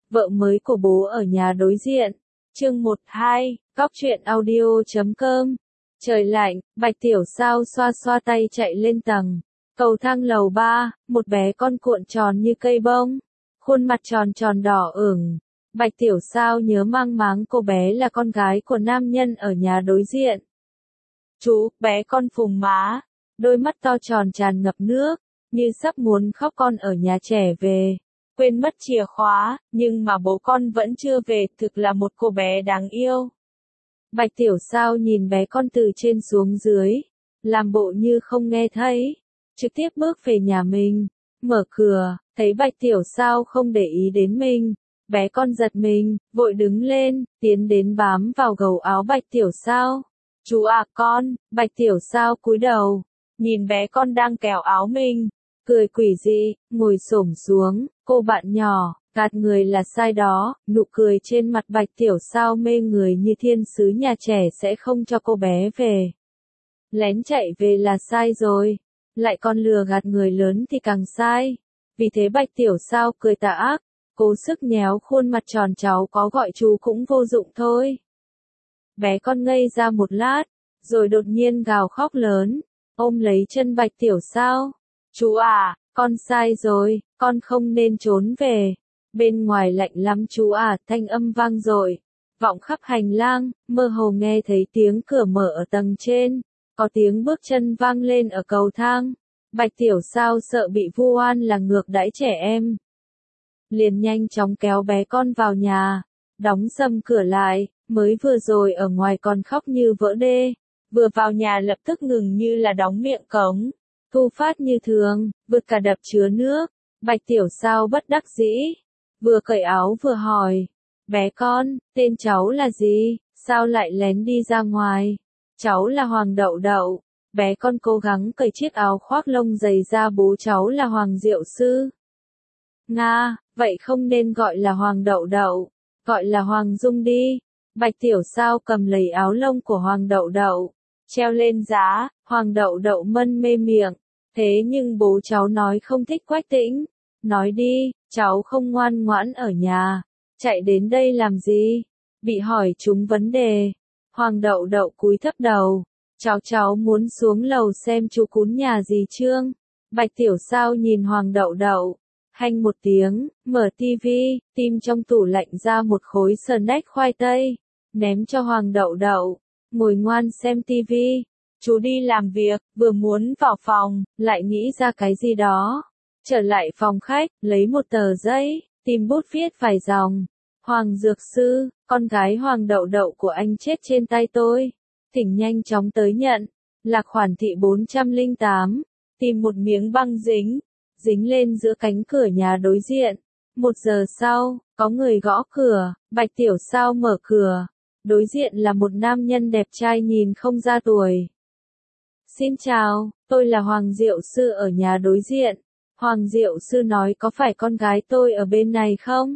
vợ mới của bố ở nhà đối diện. Chương 12, Cóc truyện audio.com. Trời lạnh, Bạch Tiểu Sao xoa xoa tay chạy lên tầng. Cầu thang lầu 3, một bé con cuộn tròn như cây bông. Khuôn mặt tròn tròn đỏ ửng. Bạch Tiểu Sao nhớ mang máng cô bé là con gái của nam nhân ở nhà đối diện. Chú, bé con phùng má. Đôi mắt to tròn tràn ngập nước, như sắp muốn khóc. Con ở nhà trẻ về. Quên mất chìa khóa, nhưng mà bố con vẫn chưa về, thực là một cô bé đáng yêu. Bạch Tiểu Sao nhìn bé con từ trên xuống dưới, làm bộ như không nghe thấy, trực tiếp bước về nhà mình, mở cửa, thấy Bạch Tiểu Sao không để ý đến mình, bé con giật mình, vội đứng lên, tiến đến bám vào gầu áo Bạch Tiểu Sao. Chú à con, Bạch Tiểu Sao cúi đầu, nhìn bé con đang kéo áo mình, cười quỷ dị, ngồi xổm xuống, cô bạn nhỏ, gạt người là sai đó, nụ cười trên mặt Bạch Tiểu Sao mê người như thiên sứ. Nhà trẻ sẽ không cho cô bé về. Lén chạy về là sai rồi, lại còn lừa gạt người lớn thì càng sai. Vì thế Bạch Tiểu Sao cười tà ác, cố sức nhéo khuôn mặt tròn. Cháu có gọi chú cũng vô dụng thôi. Bé con ngây ra một lát, rồi đột nhiên gào khóc lớn, ôm lấy chân Bạch Tiểu Sao. Chú à, con sai rồi, con không nên trốn về. Bên ngoài lạnh lắm chú à, thanh âm vang dội, vọng khắp hành lang, mơ hồ nghe thấy tiếng cửa mở ở tầng trên, có tiếng bước chân vang lên ở cầu thang. Bạch Tiểu Sao sợ bị vu oan là ngược đãi trẻ em, liền nhanh chóng kéo bé con vào nhà, đóng sầm cửa lại, mới vừa rồi ở ngoài còn khóc như vỡ đê, vừa vào nhà lập tức ngừng như là đóng miệng cống. Thu phát như thường, vượt cả đập chứa nước. Bạch Tiểu Sao bất đắc dĩ, vừa cởi áo vừa hỏi, bé con, tên cháu là gì, sao lại lén đi ra ngoài? Cháu là Hoàng Đậu Đậu. Bé con cố gắng cởi chiếc áo khoác lông dày ra. Bố cháu là Hoàng Diệu Sư. Nga, vậy không nên gọi là Hoàng Đậu Đậu, gọi là Hoàng Dung đi. Bạch Tiểu Sao cầm lấy áo lông của Hoàng Đậu Đậu, treo lên giá. Hoàng Đậu Đậu mân mê miệng, thế nhưng bố cháu nói không thích Quách Tĩnh. Nói đi, cháu không ngoan ngoãn ở nhà, chạy đến đây làm gì? Bị hỏi trúng vấn đề, Hoàng Đậu Đậu cúi thấp đầu, cháu muốn xuống lầu xem chú cún nhà dì Trương. Bạch Tiểu Sao nhìn Hoàng Đậu Đậu, hanh một tiếng, mở tivi, tìm trong tủ lạnh ra một khối snack khoai tây, ném cho Hoàng Đậu Đậu, ngồi ngoan xem tivi. Chú đi làm việc, vừa muốn vào phòng, lại nghĩ ra cái gì đó. Trở lại phòng khách, lấy một tờ giấy, tìm bút viết vài dòng. Hoàng Dược Sư, con gái Hoàng Đậu Đậu của anh chết trên tay tôi. Thỉnh nhanh chóng tới nhận. Lạc Khoản Thị 408. Tìm một miếng băng dính lên giữa cánh cửa nhà đối diện. 1 giờ sau, có người gõ cửa, Bạch Tiểu Sao mở cửa. Đối diện là một nam nhân đẹp trai nhìn không ra tuổi. Xin chào, tôi là Hoàng Diệu Sư ở nhà đối diện. Hoàng Diệu Sư nói có phải con gái tôi ở bên này không?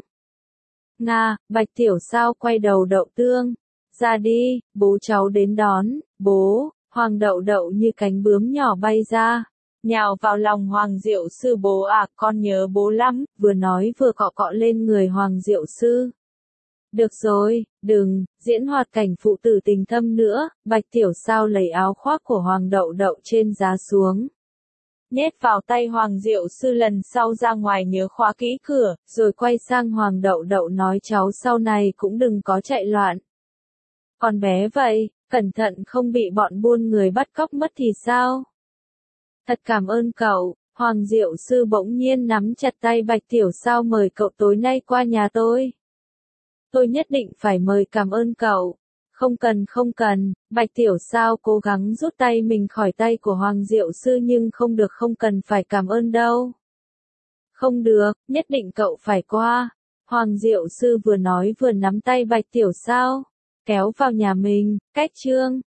Nga, Bạch Tiểu Sao quay đầu Đậu Tương. Ra đi, bố cháu đến đón. Bố, Hoàng Đậu Đậu như cánh bướm nhỏ bay ra, nhào vào lòng Hoàng Diệu Sư. Bố à, con nhớ bố lắm, vừa nói vừa cọ cọ lên người Hoàng Diệu Sư. Được rồi, đừng diễn hoạt cảnh phụ tử tình thâm nữa. Bạch Tiểu Sao lấy áo khoác của Hoàng Đậu Đậu trên giá xuống, nhét vào tay Hoàng Diệu Sư. Lần sau ra ngoài nhớ khóa kỹ cửa, rồi quay sang Hoàng Đậu Đậu nói cháu sau này cũng đừng có chạy loạn. Còn bé vậy, cẩn thận không bị bọn buôn người bắt cóc mất thì sao? Thật cảm ơn cậu. Hoàng Diệu Sư bỗng nhiên nắm chặt tay Bạch Tiểu Sao, mời cậu tối nay qua nhà tôi. Tôi nhất định phải mời, cảm ơn cậu. Không cần, Bạch Tiểu Sao cố gắng rút tay mình khỏi tay của Hoàng Diệu Sư, nhưng không được, không cần phải cảm ơn đâu. Không được, nhất định cậu phải qua. Hoàng Diệu Sư vừa nói vừa nắm tay Bạch Tiểu Sao, kéo vào nhà mình, cách Trương.